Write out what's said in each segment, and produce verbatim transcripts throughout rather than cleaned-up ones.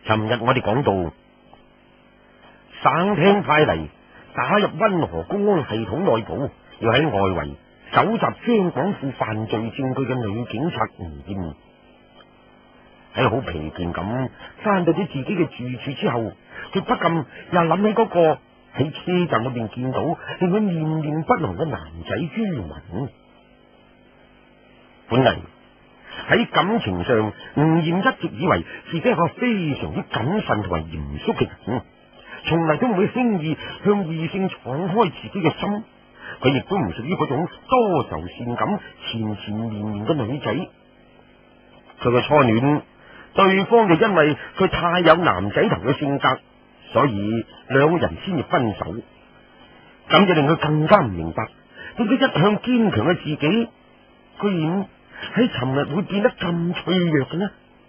尋日我哋講到，省廳派嚟打入溫河公安系統內部，要喺外圍搜集張廣富犯罪證據嘅女警察吳艷，喺好疲倦咁翻到咗自己嘅住處之後，佢不禁又諗起嗰個喺車站裏邊見到令佢念念不忘嘅男仔于文。本嚟喺感情上，吳艷一直以為自己係個非常之謹慎同埋嚴肅嘅人，從嚟都唔會輕易向異性敞開自己嘅心。佢亦都唔屬於嗰種多愁善感、纏纏綿綿嘅女仔。佢嘅初戀，對方就因為佢太有男仔頭嘅性格，所以兩人先至分手。咁就令佢更加唔明白，點解一向堅強嘅自己，居然喺尋日會變得咁脆弱嘅呢？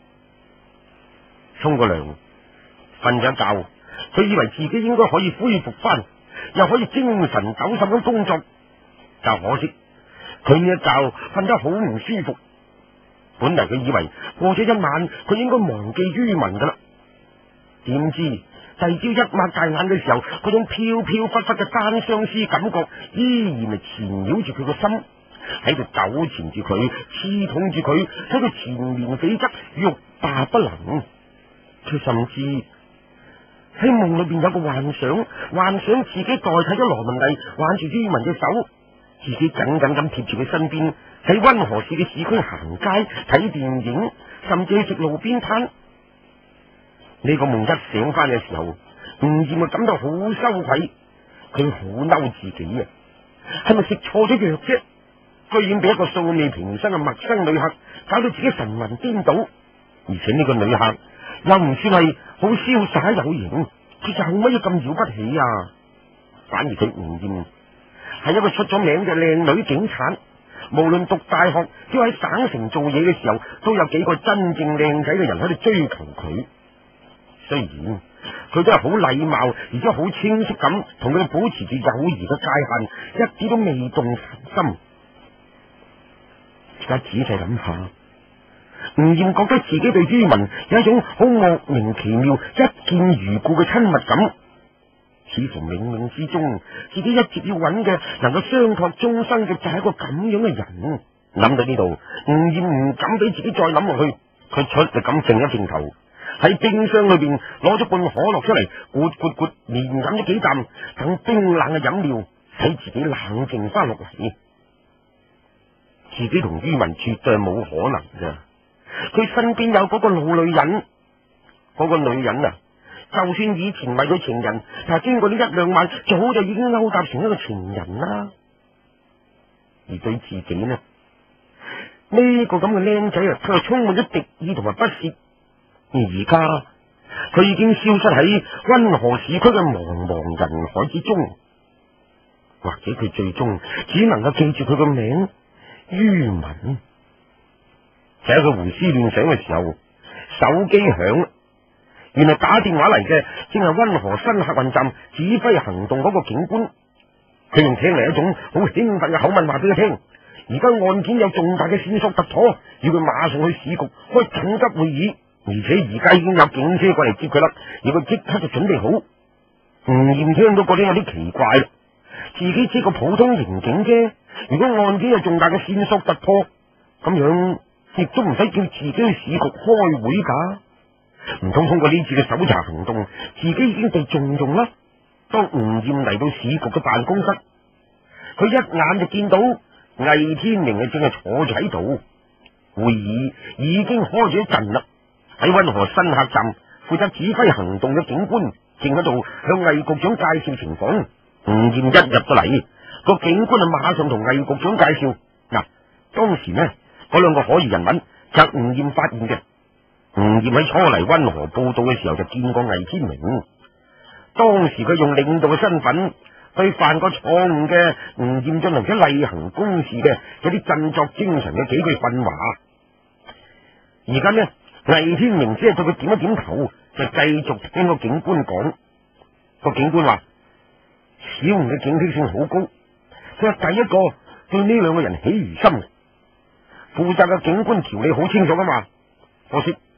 沖個涼，瞓咗一覺，佢以為自己應該可以恢復翻，又可以精神抖擻咁工作，但可惜佢呢一覺瞓得好唔舒服。本嚟佢以為過咗一晚，佢應該忘記于文噶啦，點知第二朝一擘大眼嘅時候，嗰種飄飄忽忽嘅單相思感覺依然係纏繞住佢個心，喺度糾纏住佢，刺痛住佢，使佢纏綿悱惻，欲罷不能。佢甚至喺夢裏邊有個幻想，幻想自己代替咗羅文麗挽住于文嘅手，自己緊緊咁貼住佢身邊，喺溫河市嘅市區行街睇電影，甚至去食路邊攤。呢個夢一醒翻嘅時候，吳艷就感到好羞愧，佢好嬲自己啊！係咪食錯咗藥啫？居然俾一個素未平生嘅陌生女客搞到自己神魂顛倒，而且呢個女客又唔算係好瀟灑有型，佢有乜嘢咁了不起啊？反而佢吳艷係一個出咗名嘅靚女警察，無論讀大學，只要喺省城做嘢嘅時候，都有幾個真正靚仔嘅人喺度追求佢。雖然佢都係好禮貌，而且好清晰咁同佢保持住友誼嘅界限，一啲都未動凡心。而家仔細諗下，吳艷覺得自己對于文有一種好莫名其妙、一見如故嘅親密感，似乎冥冥之中自己一直要揾嘅能夠相託終生嘅就係一個咁樣嘅人。諗到呢度，吳艷唔敢俾自己再諗落去，佢出力咁揈一揈頭，喺冰箱裏邊攞咗罐可樂出嚟，咕咕咕連飲咗幾啖，等冰冷嘅飲料使自己冷靜翻落嚟。自己同于文絕對係冇可能㗎，佢身邊有嗰個老女人，嗰、嗰個女人啊，就算以前為佢情人，但係經過呢一兩晚，早就已經勾搭成一個情人啦。而對自己呢，呢、呢個咁嘅僆仔啊，佢係充滿咗敵意同埋不屑。而而家佢已經消失喺溫河市區嘅茫茫人海之中，或者佢最終只能夠記住佢個名于文。就喺佢胡思亂想嘅時候，手機響，原來打電話嚟嘅正係溫河新客運站指揮行動嗰個警官。佢用聽嚟一種好興奮嘅口吻話俾佢聽，而家案件有重大嘅線索突破，要佢馬上去市局開緊急會議，而且而家已經有警車過嚟接佢啦，要佢即刻就準備好。吳艷聽到覺得有啲奇怪啦，自己只係個普通刑警啫，如果案件有重大嘅線索突破，咁樣亦都唔使叫自己去市局開會噶。唔通通過呢次嘅搜查行動，自己已經被重用啦？當吳艷嚟到市局嘅辦公室，佢一眼就見到魏天明啊，正係坐住喺度。會議已經開咗一陣啦。喺溫河新客站負責指揮行動嘅警官正喺度向魏局長介紹情況。吳艷一入到嚟，個警官啊馬上同魏局長介紹。嗱，當時呢嗰兩個可疑人物就係吳艷發現嘅。吳艷喺初嚟溫河報道嘅時候就見過魏天明，當時佢用領導嘅身份對犯過錯誤嘅吳艷進行咗例行公事嘅有啲振作精神嘅幾句訓話。而家呢，魏天明只係對佢點一點頭，就繼續聽個警官講。個警官話：小吳嘅警惕性好高，佢係第一個對呢兩個人起疑心。負責嘅警官條理好清楚噶嘛，可惜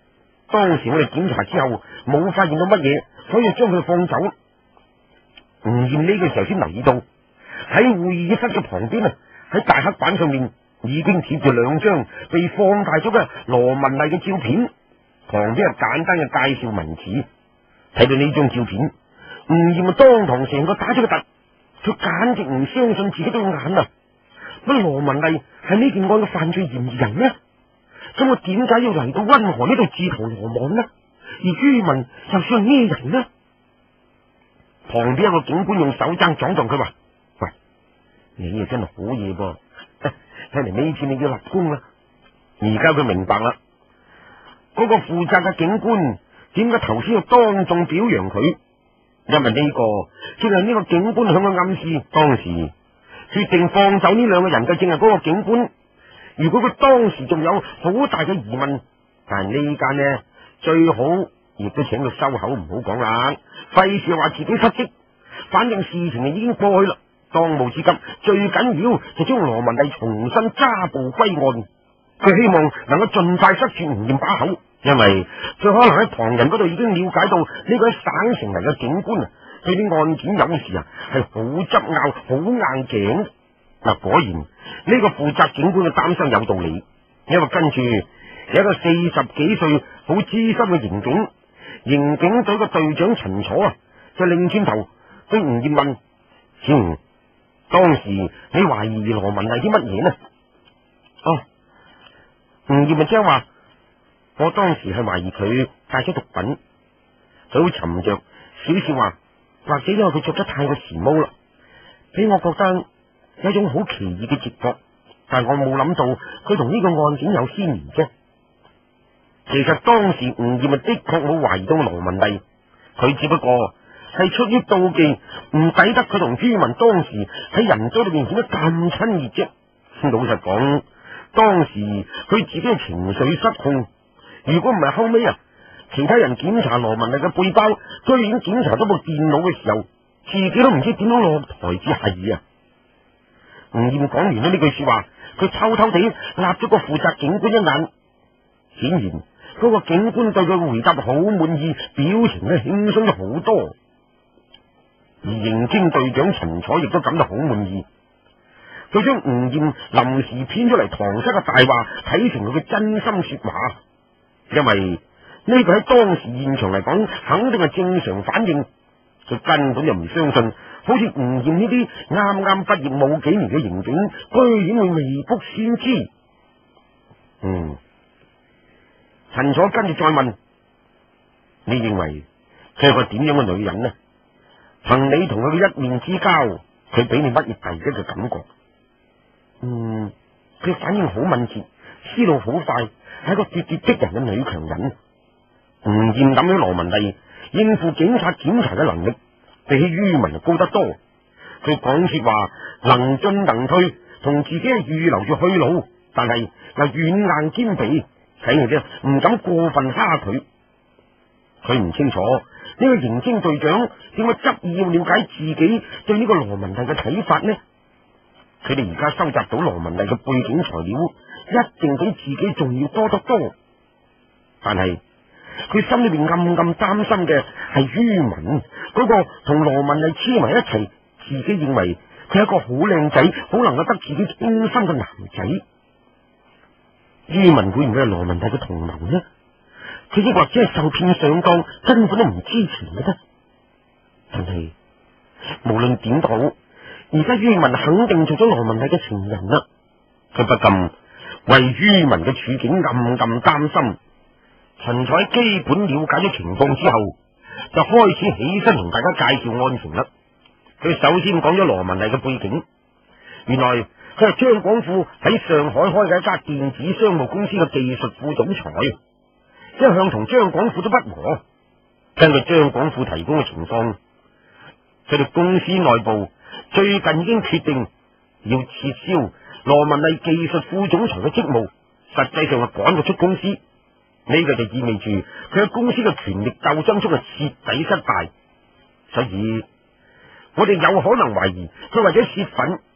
當時我哋檢查之後冇發現到乜嘢，所以將佢放走。吳艷呢個時候先留意到喺會議室嘅旁邊啊，喺大黑板上面已經貼住兩張被放大咗嘅羅文麗嘅照片，旁邊係簡單嘅介紹文字。睇到呢張照片，吳艷啊當堂成個打咗個突，佢簡直唔相信自己對眼啊！乜羅文麗係呢件案嘅犯罪嫌疑人呢？咁我點解要嚟到溫河呢度自投羅網呢？而于文又算係咩人呢？旁邊有個警官用手踭撞撞佢話：喂，你啊真係好嘢噃！睇嚟呢次你要立功啦！而家佢明白啦，嗰個負責嘅警官點解頭先要當眾表揚佢？因為呢個正係呢個警官向佢暗示，當時決定放走呢兩個人嘅正係嗰個警官。如果佢當時仲有好大嘅疑問，但係呢間呢最好亦都請佢收口，唔好講啦，費事話自己失職。反正事情已經過去啦，當務之急最緊要就將羅文麗重新抓捕歸案。佢希望能夠盡快塞住吳艷把口，因為佢可能喺旁人嗰度已經了解到呢個喺省城嚟嘅警官啊，對啲案件有時啊係好執拗、好硬頸。嗱，果然呢、這個負責警官嘅擔心有道理，因為跟住有一個四十幾歲好資深嘅刑警，刑警隊嘅隊長陳楚啊，就擰轉頭對吳艷問：嗯，當時你懷疑羅文麗啲乜嘢呢？哦，吳艷咪即係話，我當時係懷疑佢帶咗毒品。佢好沉着少少話，或者因為佢着得太過時髦啦，俾我覺得有一種好奇異嘅直覺，但係我冇諗到佢同呢個案件有牽連啫。其實當時吳艷咪的確冇懷疑到羅文麗，佢只不過係出於妒忌，唔抵得佢同于文當時喺人堆裏面顯得咁親熱啫。老實講，當時佢自己嘅情緒失控，如果唔係後尾啊，其他人檢查羅文麗嘅背包，居然檢查到部電腦嘅時候，自己都唔知點樣落台至係啊！吳艷講完咗呢句說話，佢偷偷地立咗個負責警官一眼，顯然嗰個警官對佢嘅回答好滿意，表情咧輕鬆咗好多。而刑偵隊長陳楚亦都感到好滿意，佢將吳艷臨時編出嚟搪塞嘅大話睇成佢嘅真心說話，因為呢個喺當時現場嚟講肯定係正常反應。佢根本就唔相信，好似吳艷呢啲啱啱畢業冇幾年嘅刑警，居然會未卜先知。嗯，陳楚跟住再問：你認為佢係個點樣嘅女人呢？憑你同佢嘅一面之交，佢俾你乜嘢第一嘅感覺？嗯，佢反應好敏捷，思路好快，係一個咄咄逼人嘅女強人。吳艷諗起羅文麗應付警察檢查嘅能力，比起于文就高得多。佢講說話能進能退，同自己係預留住去路，但係又軟硬兼備，睇嚟啫唔敢過分蝦佢。佢唔清楚呢個刑偵隊長點解執意要了解自己對呢個羅文麗嘅睇法呢？佢哋而家收集到羅文麗嘅背景材料，一定比自己仲要多得多。但係佢心裏邊暗暗擔心嘅係于文嗰個同羅文麗黐埋一齊，自己認為佢係一個好靚仔，好能夠得自己傾心嘅男仔。于文會唔會係羅文麗嘅同謀呢？佢亦或者係受騙上當，根本都唔知情嘅啫。但係無論點都好，而家于文肯定做咗羅文麗嘅情人啦。佢不禁為于文嘅處境暗暗擔心。陳楚喺基本了解咗情況之後，就開始起身同大家介紹案情啦。佢首先講咗羅文麗嘅背景，原來佢係張廣富喺上海開嘅一家電子商務公司嘅技術副總裁，一向同張廣富都不和。根據張廣富提供嘅情況，佢哋公司內部最近已經決定要撤銷羅文麗技術副總裁嘅職務，實際上係趕佢出公司。呢個就意味住佢喺公司嘅權力鬥爭中係徹底失敗，所以我哋有可能懷疑佢為咗泄憤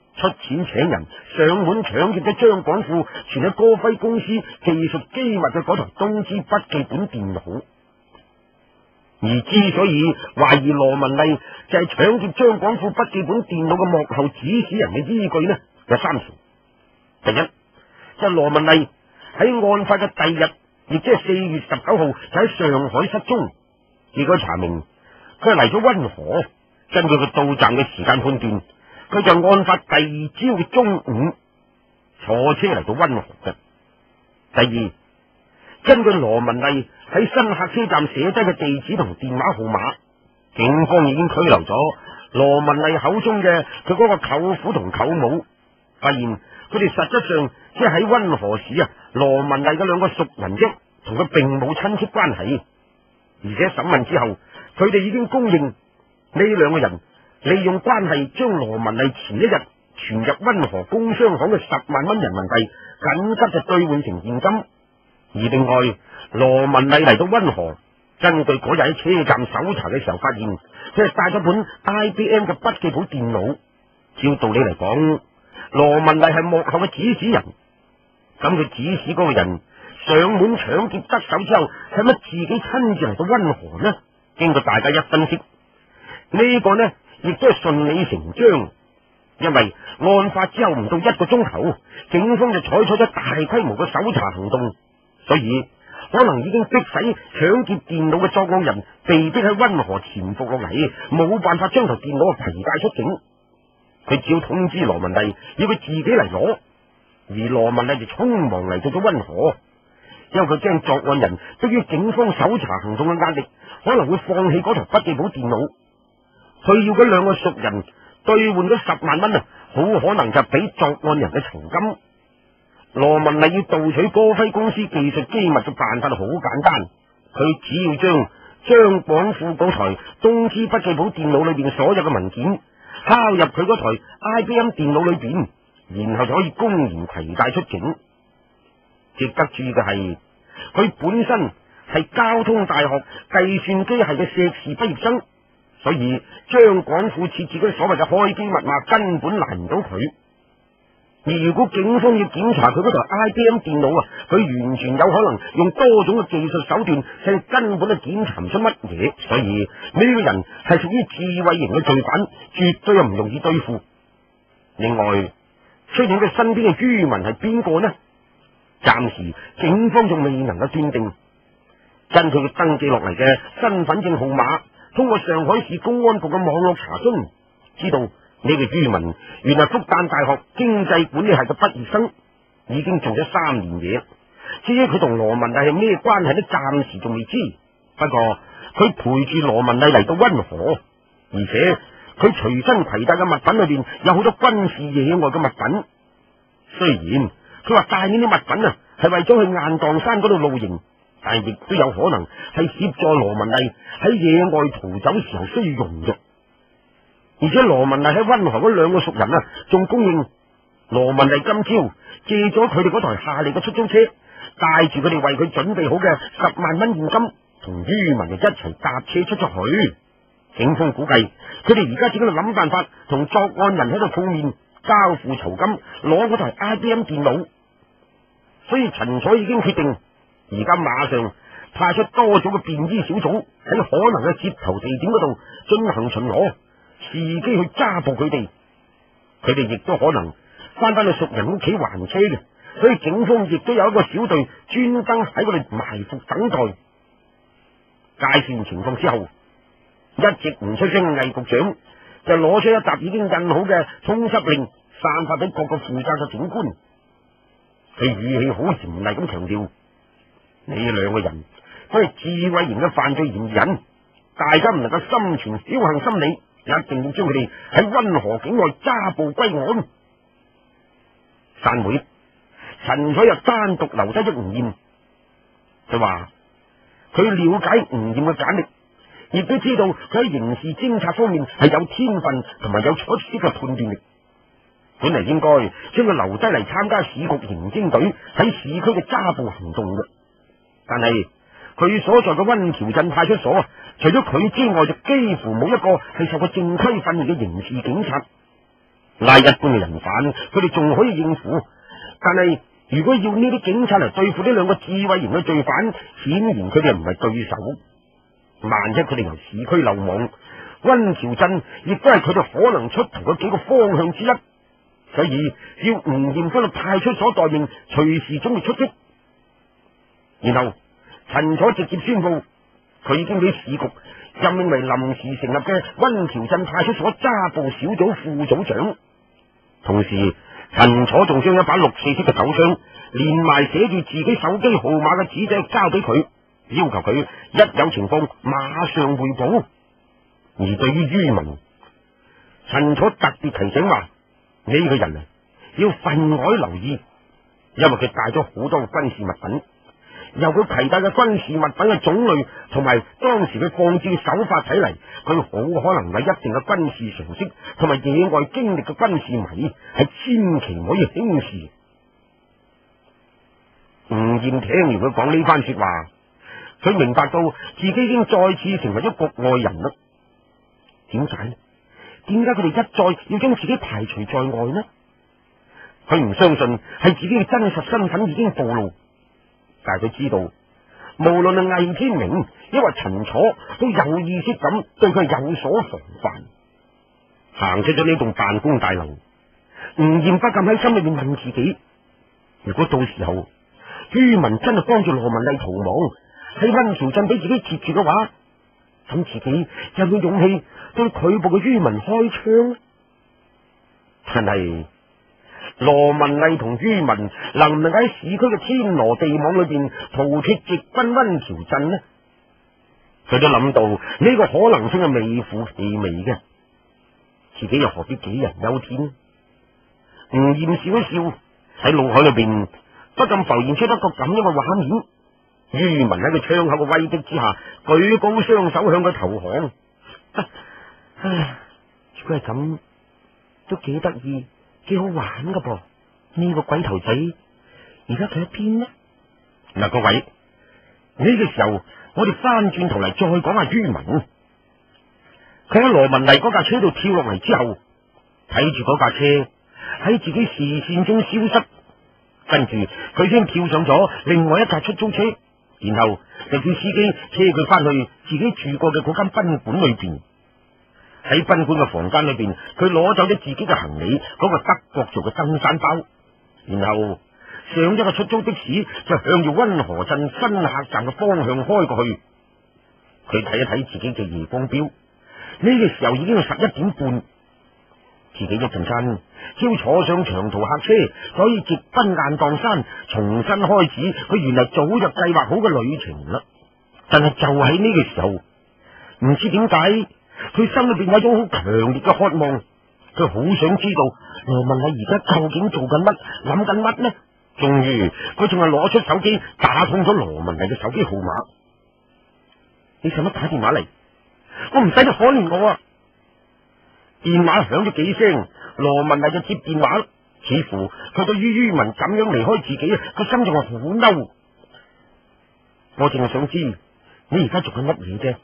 出錢請人上門搶劫咗張廣富存喺歌輝公司技術機密嘅嗰台東芝筆記本電腦。而之所以懷疑羅文麗就係搶劫張廣富筆記本電腦嘅幕後指使人嘅依據呢，有三條。第一，就係羅文麗喺案發嘅第二日，亦即係四月十九號就喺上海失蹤。結果查明佢係嚟咗溫河，根據佢到站嘅時間判斷，佢就案發第二朝嘅中午坐車嚟到溫河嘅。第二，根據羅文麗喺新客車站寫低嘅地址同電話號碼，警方已經拘留咗羅文麗口中嘅佢嗰個舅父同舅母，發現佢哋實質上即係喺溫河市啊羅文麗嘅兩個熟人啫，同佢並冇親戚關係。而且審問之後，佢哋已經公認呢兩個人利用關係將羅文麗前一日存入溫河工商行嘅十萬蚊人民幣緊急就兌換成現金。而另外，羅文麗嚟到溫河，根據嗰日喺車站搜查嘅時候發現，佢係帶咗本 I B M 嘅筆記簿電腦。照道理嚟講，羅文麗係幕後嘅指使人，咁佢指使嗰個人上門搶劫得手之後，係乜自己親自嚟到溫河呢？經過大家一分析，呢個呢亦都係順理成章，因為案發之後唔到一個鐘頭，警方就採取咗大規模嘅搜查行動，所以可能已經迫使搶劫電腦嘅作案人被逼喺溫河潛伏落嚟，冇辦法將台電腦攜帶出境。佢只要通知羅文麗要佢自己嚟攞，而羅文麗就匆忙嚟到咗溫河。因為佢驚作案人對於警方搜查行動嘅壓力，可能會放棄嗰台筆記簿電腦。佢要嗰兩個熟人兌換咗十萬蚊啊，好可能就俾作案人嘅酬金。羅文麗要盜取歌輝公司技術機密嘅辦法好簡單，佢只要將張廣富嗰台東芝筆記簿電腦裏邊所有嘅文件拷入佢嗰台 I B M 電腦裏邊，然後就可以公然攜帶出境。值得注意嘅係，佢本身係交通大學計算機系嘅碩士畢業生，所以張廣富設置嗰啲所謂嘅開機密碼根本難唔到佢。而如果警方要檢查佢嗰台 I B M 電腦啊，佢完全有可能用多種嘅技術手段，係根本都檢查唔出乜嘢。所以呢個人係屬於智慧型嘅罪犯，絕對唔容易對付。另外，出現佢身邊嘅於文係邊個呢？暫時警方仲未能夠斷定。根據佢登記落嚟嘅身份證號碼，通過上海市公安局嘅網絡查詢，知道呢個于文原來復旦大學經濟管理系嘅畢業生，已經做咗三年嘢。至於佢同羅文麗係咩關係呢？暫時仲未知。不過佢陪住羅文麗嚟到溫河，而且佢隨身攜帶嘅物品裏邊有好多軍事野外嘅物品。雖然佢話帶呢啲物品啊係為咗去雁蕩山嗰度露營，但係亦都有可能係協助羅文麗喺野外逃走時候需要用嘅。而且羅文麗喺溫河嗰兩個熟人啊，仲供應羅文麗今朝借咗佢哋嗰台夏利嘅出租車，帶住佢哋為佢準備好嘅十萬蚊現金，同于文就一齊搭車出咗去。警方估計佢哋而家正喺度諗辦法同作案人喺度碰面，交付酬金，攞嗰台 I B M 電腦。所以陳彩已經決定，而家馬上派出多組嘅便衣小組喺可能嘅接頭地點嗰度進行巡邏，伺機去揸捕佢哋。佢哋亦都可能翻返去熟人屋企還車嘅，所以警方亦都有一個小隊專登喺嗰度埋伏等待。介紹完情況之後，一直唔出聲嘅魏局長就攞出一沓已經印好嘅通緝令，散發俾各個負責嘅警官。佢語氣好嚴厲咁強調，呢兩個人都係智慧型嘅犯罪嫌疑人，大家唔能夠心存僥倖心理，一定要將佢哋喺溫河境外揸捕歸案。散會，陳彩又單獨留低咗吳艷，就話佢了解吳艷嘅簡歷，亦都知道佢喺刑事偵察方面係有天分同埋有出色嘅判斷力。本嚟應該將佢留低嚟參加市局刑偵隊喺市區嘅揸捕行動嘅，但係佢所在嘅溫橋鎮派出所，除咗佢之外，就幾乎冇一個係受過正規訓練嘅刑事警察。 拉一般嘅人犯，佢哋仲可以應付，但係如果要呢啲警察嚟對付呢兩個智慧型嘅罪犯，顯然佢哋唔係對手。萬一佢哋由市區漏網，溫橋鎮亦都係佢哋可能出頭嘅幾個方向之一，所以要吳艷芬去派出所待命，隨時準備出擊。然後陳楚直接宣布，佢已經俾市局任命為臨時成立嘅溫橋鎮派出所揸捕小組副組長。同時，陳楚仲將一把六四式嘅手槍，連埋寫住自己手機號碼嘅紙仔交俾佢，要求佢一有情況馬上匯報。而對於于文，陳楚特別提醒話：呢、這個人啊，要分外留意，因為佢帶咗好多軍事物品，由佢攜帶嘅軍事物品嘅種類同埋當時嘅放置手法睇嚟，佢好可能係一定嘅軍事常識同埋野外經歷嘅軍事迷，係千祈唔可以輕視。吳艷聽完佢講呢番說話，佢明白到自己已經再次成為咗局外人啦。點解呢？點解佢哋一再要將自己排除在外呢？佢唔相信係自己嘅真實身份已經暴露，但係佢知道，無論係魏天明抑或陳楚，都有意識咁對佢有所防範。行出咗呢棟辦公大樓，吳艷不禁喺心裏面問自己：如果到時候于文真係幫住羅文麗逃亡，喺溫橋鎮俾自己截住嘅話，咁自己有冇勇氣對拒捕嘅于文開槍？但係羅文麗同于文能唔能喺市區嘅天羅地網裏邊逃脫直奔溫橋鎮呢？佢都諗到呢個可能性係微乎其微嘅，自己又何必杞人憂天？吳艷笑一笑，喺腦海裏邊不禁浮現出一個咁樣嘅畫面：于文喺個槍口嘅威逼之下，舉高雙手向佢投降。唉，如果係咁，都幾得意，幾好玩噶噃。呢個鬼頭仔而家佢喺邊呢？嗱，各位，呢個時候我哋翻轉頭嚟再講下于文。佢喺羅文麗嗰架車度跳落嚟之後，睇住嗰架車喺自己視線中消失，跟住佢先跳上咗另外一架出租車，然後就叫司機車佢翻去自己住過嘅嗰間賓館裏邊。喺賓館嘅房間裏邊，佢攞走咗自己嘅行李，嗰個德國做嘅登山包，然後上咗個出租的士，就向住溫河鎮新客站嘅方向開過去。佢睇一睇自己嘅夜光錶，呢個時候已經係十一點半。自己一陣間只要坐上長途客車，就可以直奔雁蕩山，重新開始佢原來早就計劃好嘅旅程啦。但係就喺呢個時候，唔知點解，佢心裏邊有一種好強烈嘅渴望，佢好想知道羅文麗而家究竟做緊乜，諗緊乜呢？終於，佢仲係攞出手機打通咗羅文麗嘅手機號碼。你使乜打電話嚟？我唔使你可憐我啊！電話響咗幾聲，羅文麗就接電話，似乎佢對於于文咁樣離開自己，個心仲係好嬲。我淨係想知你而家做緊乜嘢啫？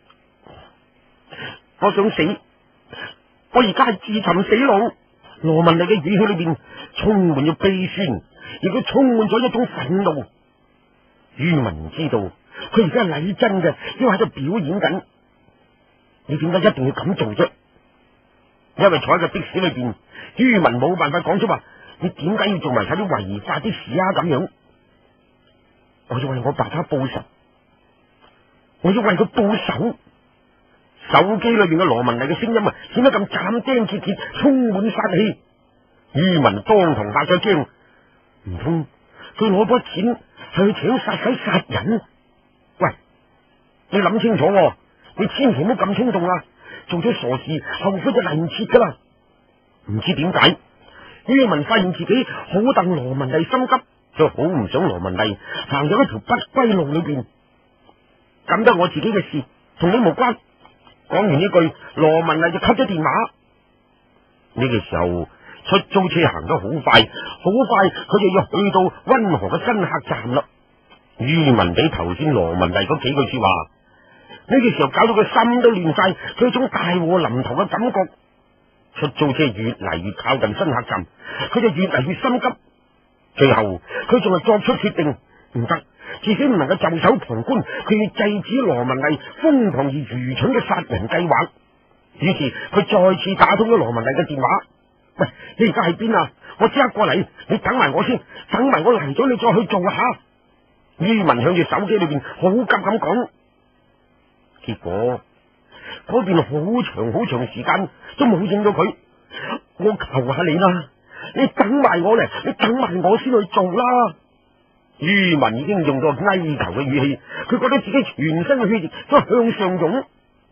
我想死，我而家係自尋死路。羅文麗嘅語氣裏邊充滿咗悲酸，亦都充滿咗一種憤怒。于文唔知道佢而家係嚟真嘅，因為喺度表演緊。你點解一定要咁做啫？因為坐喺個的士裏邊，于文冇辦法講出話，你點解要做埋晒啲違法啲事啊？咁樣，我要為我爸爸報仇，我要為佢報仇。手機裏邊嘅羅文麗嘅聲音啊，顯得咁斬釘截鐵，充滿殺氣。于文當堂嚇咗驚，唔通佢攞筆錢係去請殺手殺人？喂，你諗清楚喎，你千祈唔好咁衝動啊！做咗傻事，後悔就嚟唔切噶啦。唔知點解，于文發現自己好戥羅文麗心急，就好唔想羅文麗行入一條不歸路裏邊。咁得我自己嘅事，同你無關。講完呢句，羅文麗就 cut 咗電話。呢個時候，出租車行得好快，好快佢就要去到溫河嘅新客站啦。于文俾頭先羅文麗嗰幾句說話，呢個時候搞到佢心都亂晒，佢有種大禍臨頭嘅感覺。 出租車越嚟越靠近新客站，佢就越嚟越心急。最後佢仲係作出決定，唔得，自己唔能夠袖手旁觀，佢要制止羅文麗瘋狂而愚蠢嘅殺人計劃。於是佢再次打通咗羅文麗嘅電話。喂，你而家喺邊啊？我即刻過嚟，你等埋我先，等埋我嚟咗你再去做下。于文向住手機裏邊好急咁講。結果嗰邊好長好長時間都冇應到佢。我求下你啦，你等埋我嚟，你等埋我先去做啦。于文已經用到哀求嘅語氣，佢覺得自己全身嘅血液都向上湧。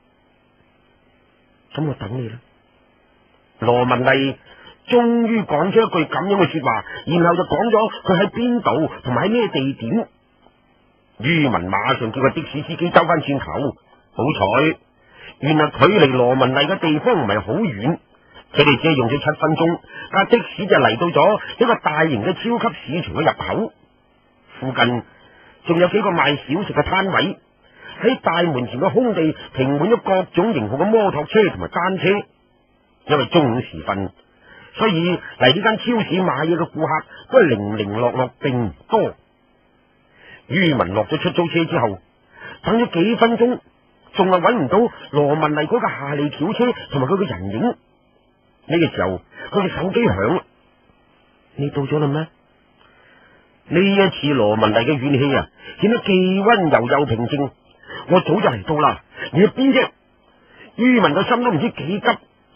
咁我等你啦。羅文麗終於講出一句咁樣嘅說話，然後就講咗佢喺邊度同埋喺咩地點。于文馬上叫個的士司機兜翻轉頭，好彩原來距離羅文麗嘅地方唔係好遠，佢哋只係用咗七分鐘，架的士就嚟到咗一個大型嘅超級市場嘅入口。附近仲有幾個賣小食嘅攤位，喺大門前嘅空地停滿咗各種型號嘅摩托車同埋單車。因為中午時分，所以嚟呢間超市買嘢嘅顧客都係零零落落，並唔多。于文落咗出租車之後，等咗幾分鐘，仲係揾唔到羅文麗嗰架夏利轎車同埋佢嘅人影。呢個時候，佢嘅手機響。你到咗啦咩？呢一次羅文麗嘅語氣啊，顯得既溫柔又平靜。我早就嚟到啦，你喺邊啫？于文個心都唔知幾急。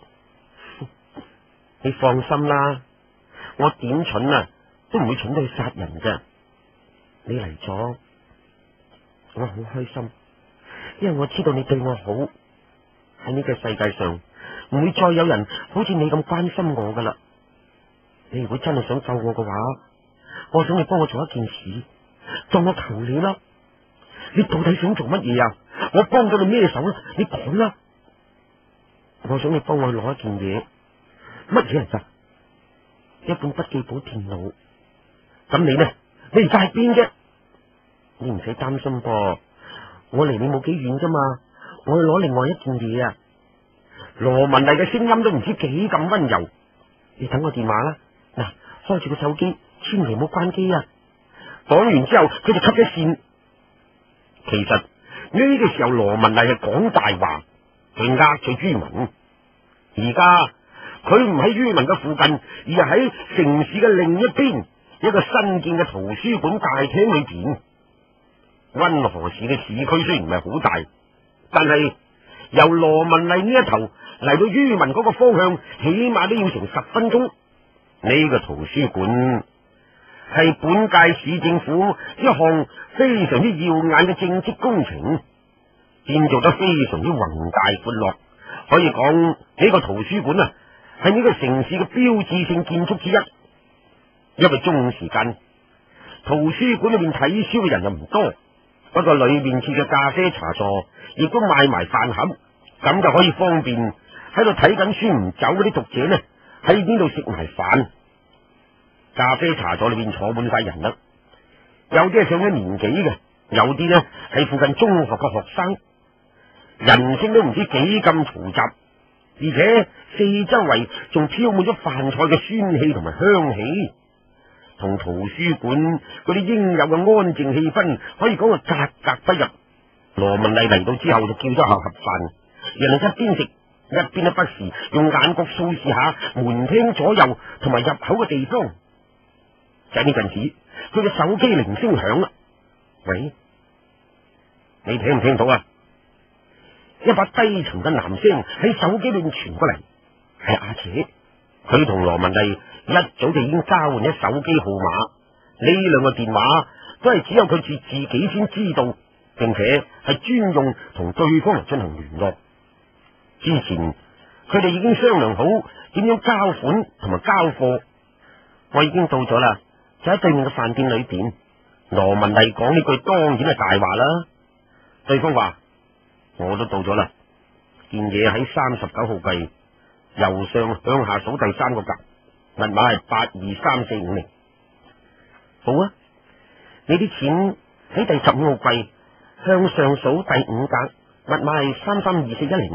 你放心啦，我點蠢啊，都唔會蠢到去殺人㗎。你嚟咗，我好開心，因為我知道你對我好。喺呢個世界上，唔會再有人好似你咁關心我噶啦。你如果真係想救我嘅話，我想你幫我做一件事，當我求你啦。你到底想做乜嘢啊？我幫咗你咩手啊？你講啦。我想你幫我去攞一件嘢。乜嘢嚟噶？一本筆記簿電腦。咁你呢？你而家喺邊啫？你唔使擔心噃，我離你冇幾遠啫嘛。我去攞另外一件嘢啊。羅文麗嘅聲音都唔知幾咁溫柔。你等我電話啦。嗱，開住個手機，千祈唔好關機啊。講完之後，佢就 cut 咗線。其實呢個時候，羅文麗係講大話，佢呃咗于文。而家佢唔喺于文嘅附近，而係喺城市嘅另一邊，一個新建嘅圖書館大廳裏邊。溫河市嘅市區雖然唔係好大，但係由羅文麗呢一頭嚟到于文嗰個方向，起碼都要成十分鐘。呢個圖書館係本屆市政府一項非常之耀眼嘅政績工程，建造得非常之宏大闊落，可以講呢個圖書館啊係呢個城市嘅標誌性建築之一。因為中午時間，圖書館裏面睇書嘅人又唔多，不過裏面設嘅咖啡茶座亦都賣埋飯盒，咁就可以方便喺度睇緊書唔走嗰啲讀者呢喺呢度食埋飯。咖啡茶座裏面坐滿晒人啦，有啲係上咗年紀嘅，有啲呢係附近中學嘅學生，人聲都唔知幾咁嘈雜，而且四周圍仲飄滿咗飯菜嘅酸氣同埋香氣，同圖書館嗰啲應有嘅安靜氣氛可以講係格格不入。羅文麗嚟到之後就叫咗下盒飯，人哋一邊食一邊都不時用眼角掃視下門廳左右同埋入口嘅地方。就喺呢陣時，佢嘅手機鈴聲響啦。喂，你聽唔聽到啊？一把低沉嘅男聲喺手機裏面傳過嚟，係阿姐。佢同羅文麗一早就已經交換咗手機號碼，呢兩個電話都係只有佢自自己先知道，並且係專用同對方嚟進行聯絡。之前佢哋已經商量好點樣交款同埋交貨。我已經到咗啦，就喺對面嘅飯店裏邊。羅文麗講呢句當然係大話啦。對方話：我都到咗啦，件嘢喺三十九號櫃，由上向下數第三個格，密碼係八二三四五零。好啊，你啲錢喺第十五號櫃，向上數第五格，密碼係三三二四一零。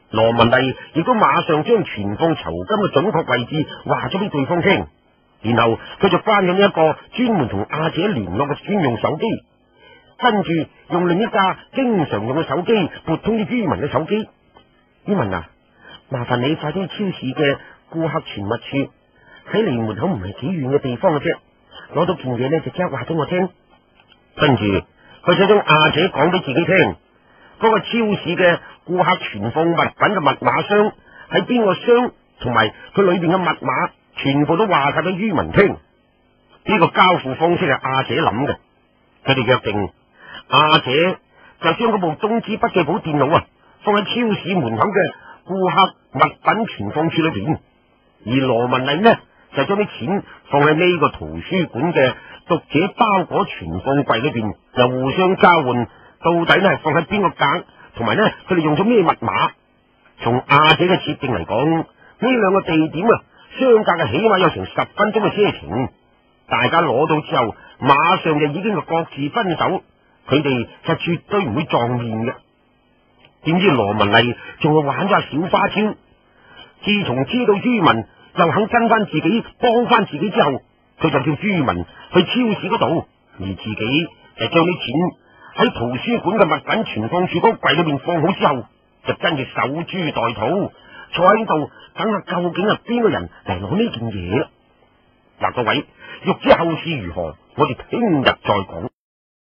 羅文麗亦都馬上將存放酬金嘅準確位置話咗俾對方聽，然後佢就關咗呢一個專門同阿姐聯絡嘅專用手機，跟住用另一架經常用嘅手機撥通啲于文嘅手機。于文啊，麻煩你快啲去超市嘅顧客傳物處，喺離門口唔係幾遠嘅地方嘅啫，攞到件嘢呢就即刻話俾我聽。跟住佢就將阿姐講俾自己聽，嗰個超市嘅顧客存放物品嘅密碼箱喺邊個箱，同埋佢裏邊嘅密碼全部都話晒俾于文聽。呢個交付方式係阿姐諗嘅，佢哋約定阿姐就將嗰部東芝筆記簿電腦啊放喺超市門口嘅顧客物品存放處裏邊，而羅文麗呢就將啲錢放喺呢個圖書館嘅讀者包裹存放櫃裏邊，又互相交換到底呢係放喺邊個格，同埋呢佢哋用咗咩密碼。從阿姐嘅設定嚟講，呢兩個地點啊相隔嘅起碼有成十分鐘嘅車程，大家攞到之後馬上就已經係各自分手，佢哋就絕對唔會撞面嘅。點知羅文麗仲係玩咗下小花招，自從知道于文又肯跟翻自己幫翻自己之後，佢就叫于文去超市嗰度，而自己就將啲錢喺圖書館嘅物品存放處嗰個櫃裏面放好之後，就跟住守株待兔，坐喺度等下究竟係邊個人嚟攞呢件嘢。嗱，各位欲知後事如何，我哋聽日再講。